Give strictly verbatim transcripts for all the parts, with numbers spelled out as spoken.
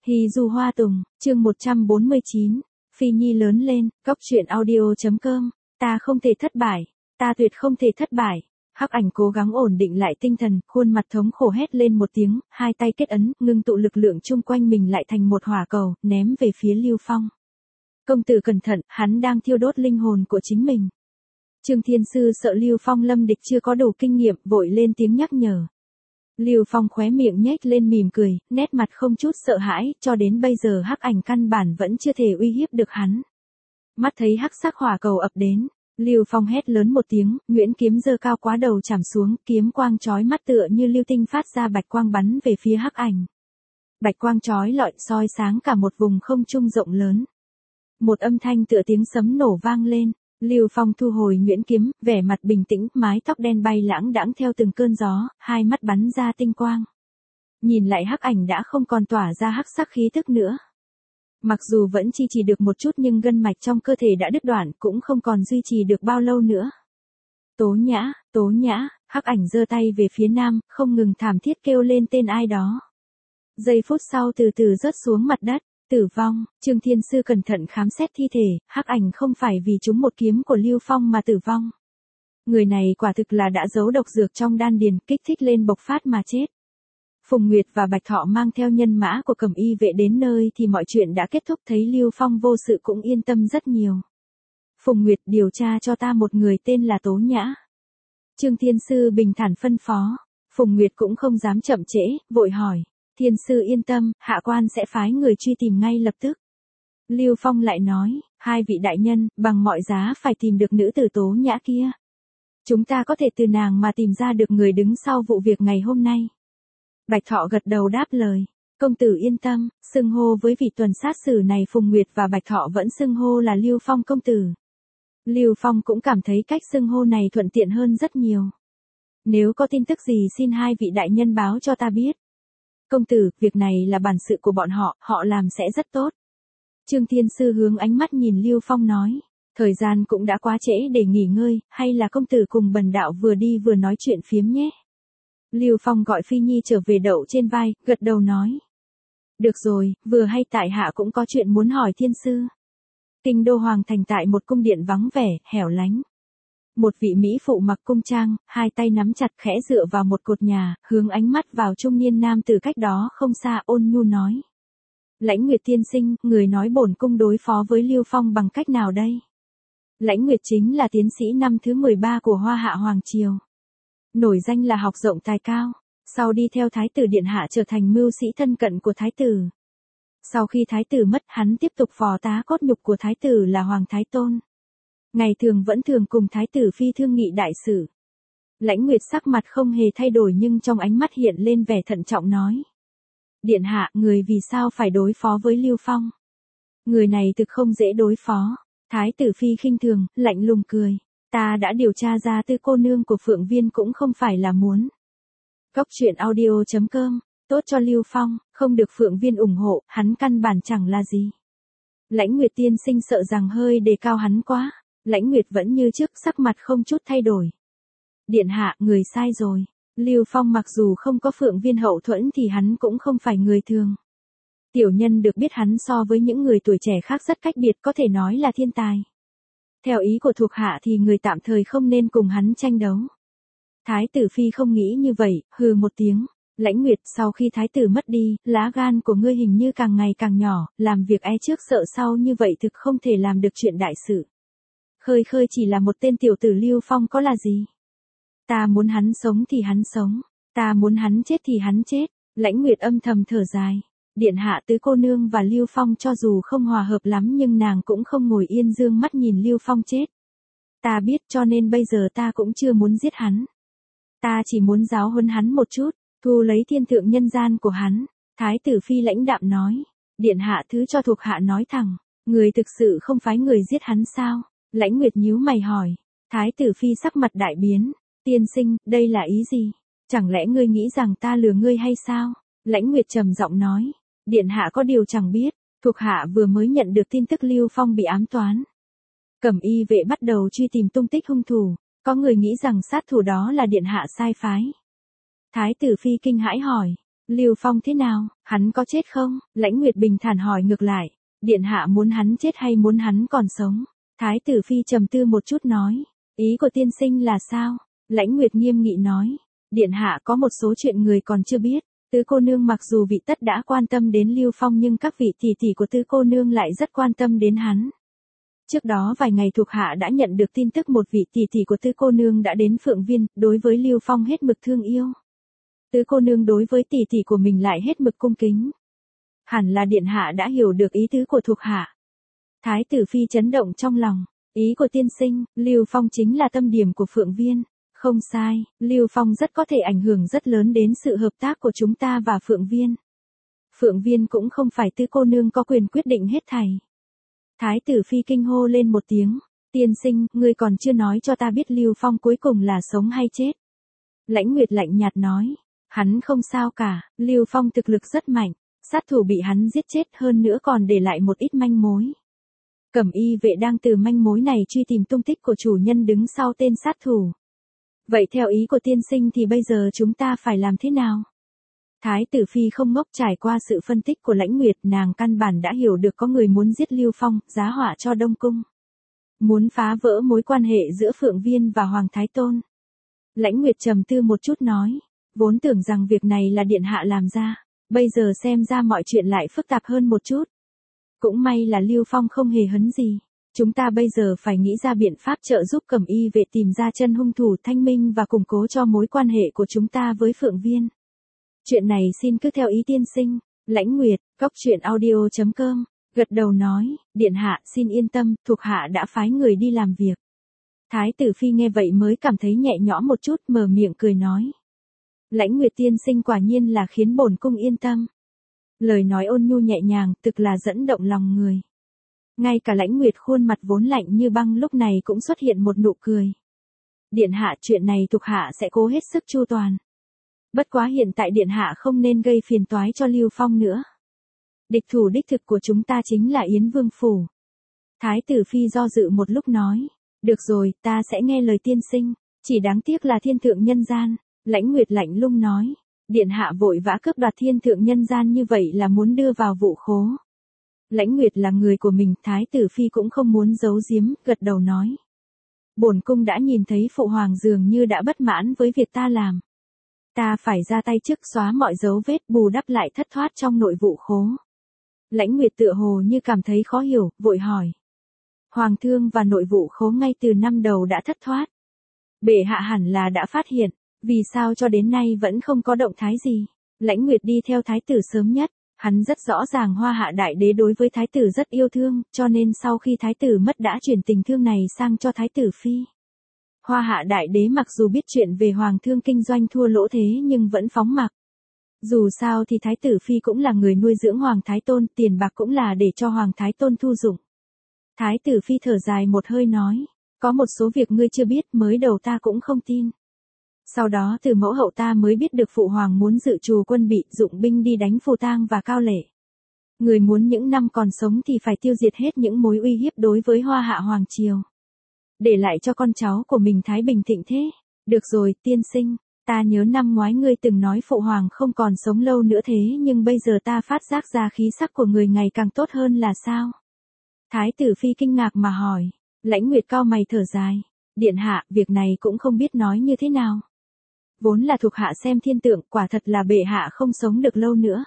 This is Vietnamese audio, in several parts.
Hì dù hoa tùng, chương một trăm bốn mươi chín, Phi Nhi lớn lên, cốc truyện audio.com, ta không thể thất bại, ta tuyệt không thể thất bại. Hắc Ảnh cố gắng ổn định lại tinh thần, khuôn mặt thống khổ hét lên một tiếng, hai tay kết ấn, ngưng tụ lực lượng chung quanh mình lại thành một hỏa cầu, ném về phía Lưu Phong. Công tử cẩn thận, hắn đang thiêu đốt linh hồn của chính mình. Trương Thiên Sư sợ Lưu Phong lâm địch chưa có đủ kinh nghiệm, vội lên tiếng nhắc nhở. Lưu Phong khóe miệng nhếch lên mỉm cười, nét mặt không chút sợ hãi, cho đến bây giờ Hắc Ảnh căn bản vẫn chưa thể uy hiếp được hắn. Mắt thấy hắc sắc hỏa cầu ập đến, Lưu Phong hét lớn một tiếng, nhuyễn kiếm giơ cao quá đầu chạm xuống, kiếm quang chói mắt tựa như lưu tinh phát ra bạch quang bắn về phía Hắc Ảnh. Bạch quang chói lọi soi sáng cả một vùng không trung rộng lớn. Một âm thanh tựa tiếng sấm nổ vang lên. Lưu Phong thu hồi nhuyễn kiếm, vẻ mặt bình tĩnh, mái tóc đen bay lãng đãng theo từng cơn gió, hai mắt bắn ra tinh quang. Nhìn lại Hắc Ảnh đã không còn tỏa ra hắc sắc khí tức nữa. Mặc dù vẫn duy trì được một chút nhưng gân mạch trong cơ thể đã đứt đoạn, cũng không còn duy trì được bao lâu nữa. Tố Nhã, Tố Nhã, Hắc Ảnh giơ tay về phía nam, không ngừng thảm thiết kêu lên tên ai đó. Giây phút sau từ từ rớt xuống mặt đất. Tử vong, Trương Thiên Sư cẩn thận khám xét thi thể, Hắc Ảnh không phải vì trúng một kiếm của Lưu Phong mà tử vong. Người này quả thực là đã giấu độc dược trong đan điền, kích thích lên bộc phát mà chết. Phùng Nguyệt và Bạch Thọ mang theo nhân mã của Cẩm Y vệ đến nơi thì mọi chuyện đã kết thúc, thấy Lưu Phong vô sự cũng yên tâm rất nhiều. Phùng Nguyệt điều tra cho ta một người tên là Tố Nhã. Trương Thiên Sư bình thản phân phó, Phùng Nguyệt cũng không dám chậm trễ, vội hỏi. Thiên sư yên tâm, hạ quan sẽ phái người truy tìm ngay lập tức. Lưu Phong lại nói, hai vị đại nhân, bằng mọi giá phải tìm được nữ tử Tố Nhã kia. Chúng ta có thể từ nàng mà tìm ra được người đứng sau vụ việc ngày hôm nay. Bạch Thọ gật đầu đáp lời, công tử yên tâm, xưng hô với vị tuần sát xử này Phùng Nguyệt và Bạch Thọ vẫn xưng hô là Lưu Phong công tử. Lưu Phong cũng cảm thấy cách xưng hô này thuận tiện hơn rất nhiều. Nếu có tin tức gì xin hai vị đại nhân báo cho ta biết. Công tử, việc này là bản sự của bọn họ, họ làm sẽ rất tốt. Trương Thiên Sư hướng ánh mắt nhìn Lưu Phong nói, thời gian cũng đã quá trễ để nghỉ ngơi, hay là công tử cùng bần đạo vừa đi vừa nói chuyện phiếm nhé. Lưu Phong gọi Phi Nhi trở về đậu trên vai, gật đầu nói. Được rồi, vừa hay tại hạ cũng có chuyện muốn hỏi Thiên Sư. Kinh đô hoàng thành tại một cung điện vắng vẻ, hẻo lánh. Một vị mỹ phụ mặc cung trang, hai tay nắm chặt khẽ dựa vào một cột nhà, hướng ánh mắt vào trung niên nam từ cách đó không xa, ôn nhu nói. Lãnh Nguyệt tiên sinh, người nói bổn cung đối phó với Lưu Phong bằng cách nào đây? Lãnh Nguyệt chính là tiến sĩ năm thứ mười ba của Hoa Hạ Hoàng Triều. Nổi danh là học rộng tài cao, sau đi theo Thái tử Điện Hạ trở thành mưu sĩ thân cận của Thái tử. Sau khi Thái tử mất, hắn tiếp tục phò tá cốt nhục của Thái tử là Hoàng Thái Tôn. Ngày thường vẫn thường cùng Thái tử Phi thương nghị đại sự. Lãnh Nguyệt sắc mặt không hề thay đổi nhưng trong ánh mắt hiện lên vẻ thận trọng nói. Điện hạ, người vì sao phải đối phó với Lưu Phong? Người này thực không dễ đối phó. Thái tử Phi khinh thường, lạnh lùng cười. Ta đã điều tra ra Tư cô nương của Phượng Viên cũng không phải là muốn. Cốc truyện audio.com, tốt cho Lưu Phong, không được Phượng Viên ủng hộ, hắn căn bản chẳng là gì. Lãnh Nguyệt tiên sinh sợ rằng hơi đề cao hắn quá. Lãnh Nguyệt vẫn như trước, sắc mặt không chút thay đổi. Điện hạ, người sai rồi. Lưu Phong mặc dù không có Phượng Viên hậu thuẫn thì hắn cũng không phải người thường. Tiểu nhân được biết hắn so với những người tuổi trẻ khác rất cách biệt, có thể nói là thiên tài. Theo ý của thuộc hạ thì người tạm thời không nên cùng hắn tranh đấu. Thái tử Phi không nghĩ như vậy, hừ một tiếng. Lãnh Nguyệt, sau khi thái tử mất đi, lá gan của ngươi hình như càng ngày càng nhỏ, làm việc e trước sợ sau như vậy thực không thể làm được chuyện đại sự. Khơi Khơi chỉ là một tên tiểu tử Lưu Phong có là gì? Ta muốn hắn sống thì hắn sống, ta muốn hắn chết thì hắn chết. Lãnh Nguyệt âm thầm thở dài. Điện hạ, Tứ cô nương và Lưu Phong cho dù không hòa hợp lắm nhưng nàng cũng không ngồi yên dương mắt nhìn Lưu Phong chết. Ta biết, cho nên bây giờ ta cũng chưa muốn giết hắn. Ta chỉ muốn giáo huấn hắn một chút, thu lấy thiên thượng nhân gian của hắn. Thái tử Phi lãnh đạm nói. Điện hạ, thứ cho thuộc hạ nói thẳng, người thực sự không phái người giết hắn sao? Lãnh Nguyệt nhíu mày hỏi. Thái tử Phi sắc mặt đại biến. Tiên sinh, đây là ý gì? Chẳng lẽ ngươi nghĩ rằng ta lừa ngươi hay sao? Lãnh Nguyệt trầm giọng nói. Điện hạ có điều chẳng biết, thuộc hạ vừa mới nhận được tin tức Lưu Phong bị ám toán. Cẩm Y vệ bắt đầu truy tìm tung tích hung thủ, có người nghĩ rằng sát thủ đó là điện hạ sai phái. Thái tử Phi kinh hãi hỏi. Lưu Phong thế nào, hắn có chết không? Lãnh Nguyệt bình thản hỏi ngược lại. Điện hạ muốn hắn chết hay muốn hắn còn sống? Thái tử phi trầm tư một chút nói. Ý của tiên sinh là sao? Lãnh Nguyệt nghiêm nghị nói. Điện hạ có một số chuyện người còn chưa biết. Tứ cô nương mặc dù vị tất đã quan tâm đến Lưu Phong nhưng các vị tỷ tỷ của tứ cô nương lại rất quan tâm đến hắn. Trước đó vài ngày thuộc hạ đã nhận được tin tức một vị tỷ tỷ của tứ cô nương đã đến Phượng Viên, đối với Lưu Phong hết mực thương yêu. Tứ cô nương đối với tỷ tỷ của mình lại hết mực cung kính. Hẳn là điện hạ đã hiểu được ý tứ của thuộc hạ. Thái tử phi chấn động trong lòng. Ý của tiên sinh, Lưu Phong chính là tâm điểm của Phượng Viên. Không sai, Lưu Phong rất có thể ảnh hưởng rất lớn đến sự hợp tác của chúng ta và Phượng Viên. Phượng Viên cũng không phải tứ cô nương có quyền quyết định hết thảy. Thái tử phi kinh hô lên một tiếng. Tiên sinh, ngươi còn chưa nói cho ta biết Lưu Phong cuối cùng là sống hay chết. Lãnh Nguyệt lạnh nhạt nói. Hắn không sao cả, Lưu Phong thực lực rất mạnh. Sát thủ bị hắn giết chết hơn nữa còn để lại một ít manh mối. Cẩm y vệ đang từ manh mối này truy tìm tung tích của chủ nhân đứng sau tên sát thủ. Vậy theo ý của tiên sinh thì bây giờ chúng ta phải làm thế nào? Thái tử phi không ngốc, trải qua sự phân tích của Lãnh Nguyệt, nàng căn bản đã hiểu được có người muốn giết Lưu Phong, giá họa cho Đông Cung. Muốn phá vỡ mối quan hệ giữa Phượng Viên và Hoàng Thái Tôn. Lãnh Nguyệt trầm tư một chút nói, vốn tưởng rằng việc này là điện hạ làm ra, bây giờ xem ra mọi chuyện lại phức tạp hơn một chút. Cũng may là Lưu Phong không hề hấn gì. Chúng ta bây giờ phải nghĩ ra biện pháp trợ giúp Cẩm y vệ tìm ra chân hung thủ thanh minh và củng cố cho mối quan hệ của chúng ta với Phượng Viên. Chuyện này xin cứ theo ý tiên sinh. Lãnh Nguyệt, cốc truyện audio chấm com, gật đầu nói, điện hạ xin yên tâm, thuộc hạ đã phái người đi làm việc. Thái tử phi nghe vậy mới cảm thấy nhẹ nhõm một chút, mở miệng cười nói. Lãnh Nguyệt tiên sinh quả nhiên là khiến bổn cung yên tâm. Lời nói ôn nhu nhẹ nhàng, thực là dẫn động lòng người. Ngay cả Lãnh Nguyệt khuôn mặt vốn lạnh như băng lúc này cũng xuất hiện một nụ cười. Điện hạ, chuyện này thuộc hạ sẽ cố hết sức chu toàn. Bất quá hiện tại điện hạ không nên gây phiền toái cho Lưu Phong nữa. Địch thủ đích thực của chúng ta chính là Yến Vương Phủ. Thái tử phi do dự một lúc nói. Được rồi, ta sẽ nghe lời tiên sinh. Chỉ đáng tiếc là thiên thượng nhân gian. Lãnh Nguyệt lạnh lùng nói. Điện hạ vội vã cướp đoạt thiên thượng nhân gian như vậy là muốn đưa vào vụ khố. Lãnh Nguyệt là người của mình, Thái tử phi cũng không muốn giấu giếm, gật đầu nói. Bổn cung đã nhìn thấy phụ hoàng dường như đã bất mãn với việc ta làm. Ta phải ra tay trước xóa mọi dấu vết, bù đắp lại thất thoát trong nội vụ khố. Lãnh Nguyệt tựa hồ như cảm thấy khó hiểu, vội hỏi. Hoàng thương và nội vụ khố ngay từ năm đầu đã thất thoát. Bệ hạ hẳn là đã phát hiện, vì sao cho đến nay vẫn không có động thái gì. Lãnh Nguyệt đi theo thái tử sớm nhất. Hắn rất rõ ràng Hoa Hạ Đại Đế đối với thái tử rất yêu thương, cho nên sau khi thái tử mất đã chuyển tình thương này sang cho thái tử phi. Hoa Hạ Đại Đế mặc dù biết chuyện về hoàng thương kinh doanh thua lỗ thế nhưng vẫn phóng mặc. Dù sao thì thái tử phi cũng là người nuôi dưỡng Hoàng Thái Tôn, tiền bạc cũng là để cho Hoàng Thái Tôn thu dụng. Thái tử phi thở dài một hơi nói, có một số việc ngươi chưa biết, mới đầu ta cũng không tin. Sau đó từ mẫu hậu ta mới biết được phụ hoàng muốn dự trù quân bị, dụng binh đi đánh Phù Tang và Cao Lệ. Người muốn những năm còn sống thì phải tiêu diệt hết những mối uy hiếp đối với Hoa Hạ Hoàng Triều. Để lại cho con cháu của mình thái bình thịnh thế. Được rồi, tiên sinh, ta nhớ năm ngoái ngươi từng nói phụ hoàng không còn sống lâu nữa thế nhưng bây giờ ta phát giác ra khí sắc của người ngày càng tốt hơn là sao? Thái tử phi kinh ngạc mà hỏi. Lãnh Nguyệt cao mày thở dài. Điện hạ, việc này cũng không biết nói như thế nào. Vốn là thuộc hạ xem thiên tượng, quả thật là bệ hạ không sống được lâu nữa.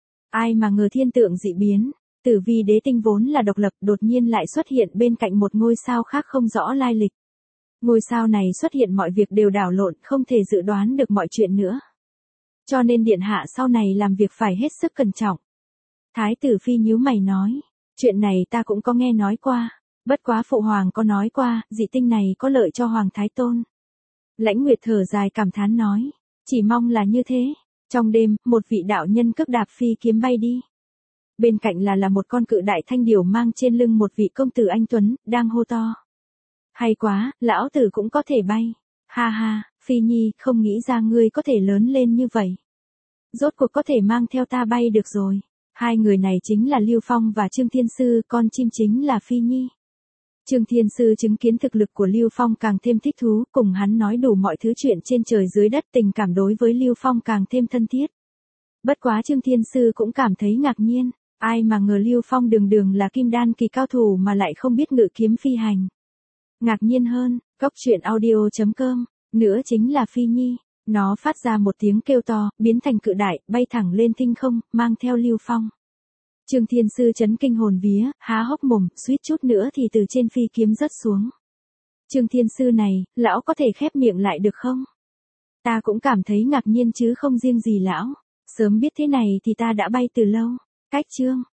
Ai mà ngờ thiên tượng dị biến, tử vi đế tinh vốn là độc lập đột nhiên lại xuất hiện bên cạnh một ngôi sao khác không rõ lai lịch. Ngôi sao này xuất hiện mọi việc đều đảo lộn, không thể dự đoán được mọi chuyện nữa. Cho nên điện hạ sau này làm việc phải hết sức cẩn trọng. Thái tử phi nhíu mày nói, chuyện này ta cũng có nghe nói qua, bất quá phụ hoàng có nói qua, dị tinh này có lợi cho Hoàng Thái Tôn. Lãnh Nguyệt thở dài cảm thán nói, chỉ mong là như thế. Trong đêm, một vị đạo nhân cước đạp phi kiếm bay đi. Bên cạnh là là một con cự đại thanh điểu mang trên lưng một vị công tử anh tuấn, đang hô to. Hay quá, lão tử cũng có thể bay. Ha ha, Phi Nhi, không nghĩ ra ngươi có thể lớn lên như vậy. Rốt cuộc có thể mang theo ta bay được rồi. Hai người này chính là Lưu Phong và Trương Thiên Sư, con chim chính là Phi Nhi. Trương Thiên Sư chứng kiến thực lực của Lưu Phong càng thêm thích thú, cùng hắn nói đủ mọi thứ chuyện trên trời dưới đất, tình cảm đối với Lưu Phong càng thêm thân thiết. Bất quá Trương Thiên Sư cũng cảm thấy ngạc nhiên, ai mà ngờ Lưu Phong đường đường là kim đan kỳ cao thủ mà lại không biết ngự kiếm phi hành. Ngạc nhiên hơn, cốc truyện audio.com, nữa chính là Phi Nhi, nó phát ra một tiếng kêu to, biến thành cự đại, bay thẳng lên thinh không, mang theo Lưu Phong. Trương Thiên Sư chấn kinh hồn vía, há hốc mồm, suýt chút nữa thì từ trên phi kiếm rớt xuống. Trương Thiên Sư này, lão có thể khép miệng lại được không? Ta cũng cảm thấy ngạc nhiên chứ không riêng gì lão, sớm biết thế này thì ta đã bay từ lâu. Cách chương